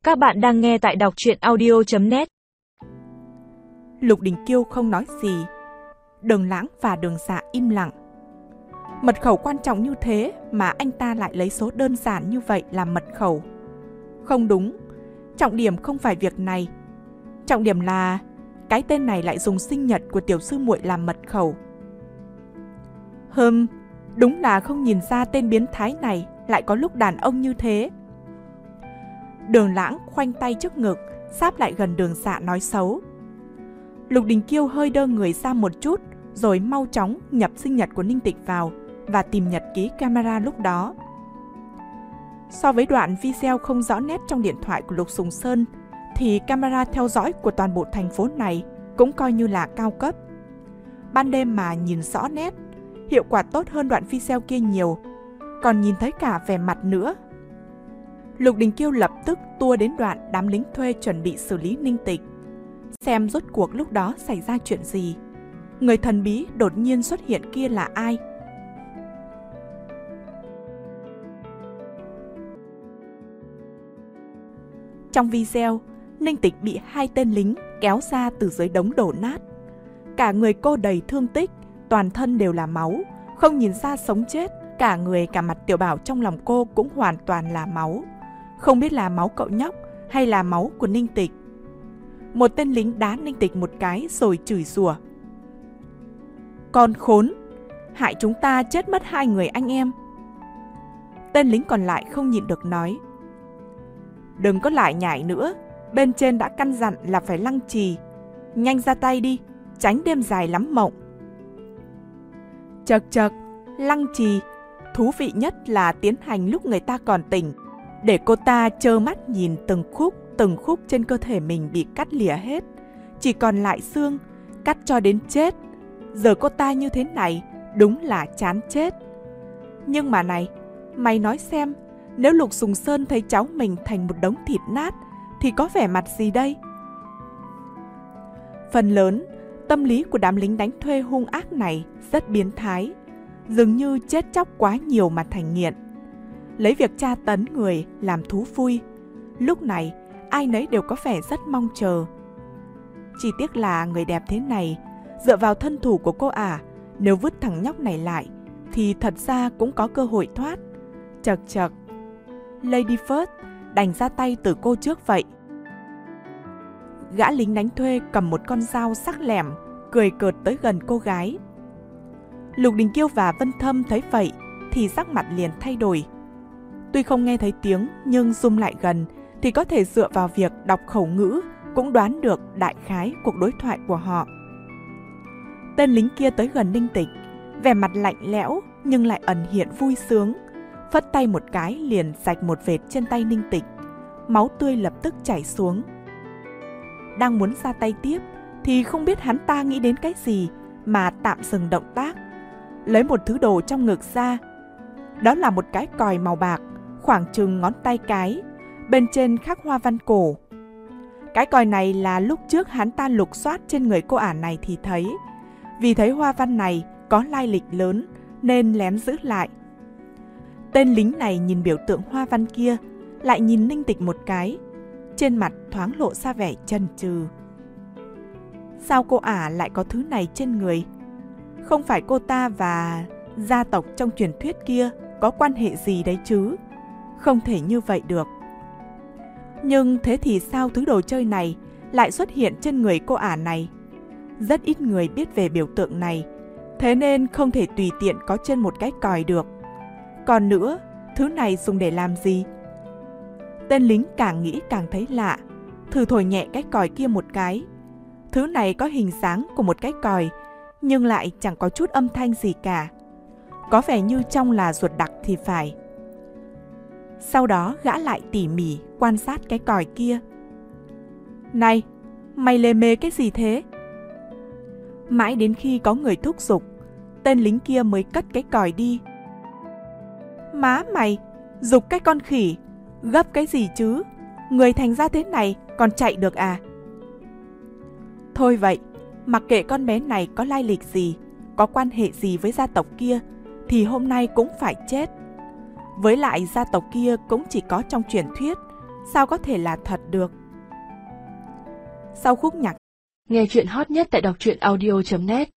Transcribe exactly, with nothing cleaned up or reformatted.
Các bạn đang nghe tại đọc truyện audio chấm net. Lục Đình Kiêu không nói gì. Đường Lãng và Đường Dạ im lặng. Mật khẩu quan trọng như thế mà anh ta lại lấy số đơn giản như vậy làm mật khẩu. Không đúng, trọng điểm không phải việc này. Trọng điểm là cái tên này lại dùng sinh nhật của tiểu sư muội làm mật khẩu. Hừm, đúng là không nhìn ra tên biến thái này lại có lúc đàn ông như thế. Đường Lãng khoanh tay trước ngực, sáp lại gần Đường Dạ nói xấu. Lục Đình Kiêu hơi đơ người ra một chút, rồi mau chóng nhập sinh nhật của Ninh Tịch vào và tìm nhật ký camera lúc đó. So với đoạn video không rõ nét trong điện thoại của Lục Sùng Sơn, thì camera theo dõi của toàn bộ thành phố này cũng coi như là cao cấp. Ban đêm mà nhìn rõ nét, hiệu quả tốt hơn đoạn video kia nhiều, còn nhìn thấy cả vẻ mặt nữa. Lục Đình Kiêu lập tức tua đến đoạn đám lính thuê chuẩn bị xử lý Ninh Tịch, xem rốt cuộc lúc đó xảy ra chuyện gì. Người thần bí đột nhiên xuất hiện kia là ai? Trong video, Ninh Tịch bị hai tên lính kéo ra từ dưới đống đổ nát. Cả người cô đầy thương tích, toàn thân đều là máu, không nhìn ra sống chết. Cả người cả mặt Tiểu Bảo trong lòng cô cũng hoàn toàn là máu. Không biết là máu cậu nhóc hay là máu của Ninh Tịch. Một tên lính đá Ninh Tịch một cái rồi chửi rủa. Con khốn, hại chúng ta chết mất hai người anh em. Tên lính còn lại không nhịn được nói. Đừng có lại nhảy nữa, bên trên đã căn dặn là phải lăng trì. Nhanh ra tay đi, tránh đêm dài lắm mộng. Chật chật, lăng trì, thú vị nhất là tiến hành lúc người ta còn tỉnh, để cô ta trơ mắt nhìn từng khúc, từng khúc trên cơ thể mình bị cắt lìa hết, chỉ còn lại xương, cắt cho đến chết. Giờ cô ta như thế này, đúng là chán chết. Nhưng mà này, mày nói xem, nếu Lục Sùng Sơn thấy cháu mình thành một đống thịt nát, thì có vẻ mặt gì đây? Phần lớn, tâm lý của đám lính đánh thuê hung ác này rất biến thái, dường như chết chóc quá nhiều mà thành nghiện, lấy việc tra tấn người làm thú vui. Lúc này, ai nấy đều có vẻ rất mong chờ. Chỉ tiếc là người đẹp thế này, dựa vào thân thủ của cô ả, nếu vứt thằng nhóc này lại, thì thật ra cũng có cơ hội thoát. Chật chật, Lady First đành ra tay từ cô trước vậy. Gã lính đánh thuê cầm một con dao sắc lẻm, cười cợt tới gần cô gái. Lục Đình Kiêu và Vân Thâm thấy vậy thì sắc mặt liền thay đổi. Tuy không nghe thấy tiếng nhưng zoom lại gần thì có thể dựa vào việc đọc khẩu ngữ cũng đoán được đại khái cuộc đối thoại của họ. Tên lính kia tới gần Ninh Tịch, vẻ mặt lạnh lẽo nhưng lại ẩn hiện vui sướng, phất tay một cái liền rạch một vệt trên tay Ninh Tịch, máu tươi lập tức chảy xuống. Đang muốn ra tay tiếp thì không biết hắn ta nghĩ đến cái gì mà tạm dừng động tác, lấy một thứ đồ trong ngực ra. Đó là một cái còi màu bạc, khoảng chừng ngón tay cái, bên trên khắc hoa văn cổ. Cái còi này là lúc trước hắn ta lục soát trên người cô ả này thì thấy. Vì thấy hoa văn này có lai lịch lớn nên lén giữ lại. Tên lính này nhìn biểu tượng hoa văn kia, lại nhìn Ninh Tịch một cái, trên mặt thoáng lộ ra vẻ chần chừ. Sao cô ả lại có thứ này trên người? Không phải cô ta và gia tộc trong truyền thuyết kia có quan hệ gì đấy chứ? Không thể như vậy được. Nhưng thế thì sao thứ đồ chơi này lại xuất hiện trên người cô ả này? Rất ít người biết về biểu tượng này, thế nên không thể tùy tiện có trên một cái còi được. Còn nữa, thứ này dùng để làm gì? Tên lính càng nghĩ càng thấy lạ, thử thổi nhẹ cái còi kia một cái. Thứ này có hình dáng của một cái còi, nhưng lại chẳng có chút âm thanh gì cả. Có vẻ như trong là ruột đặc thì phải. Sau đó gã lại tỉ mỉ quan sát cái còi kia. Này, mày lề mề cái gì thế? Mãi đến khi có người thúc giục, tên lính kia mới cất cái còi đi. Má mày, giục cái con khỉ, gấp cái gì chứ? Người thành ra thế này còn chạy được à? Thôi vậy, mặc kệ con bé này có lai lịch gì, có quan hệ gì với gia tộc kia, thì hôm nay cũng phải chết. Với lại gia tộc kia cũng chỉ có trong truyền thuyết, sao có thể là thật được. Sau khúc nhạc, Nghe chuyện hot nhất tại đọc truyện audio chấm net.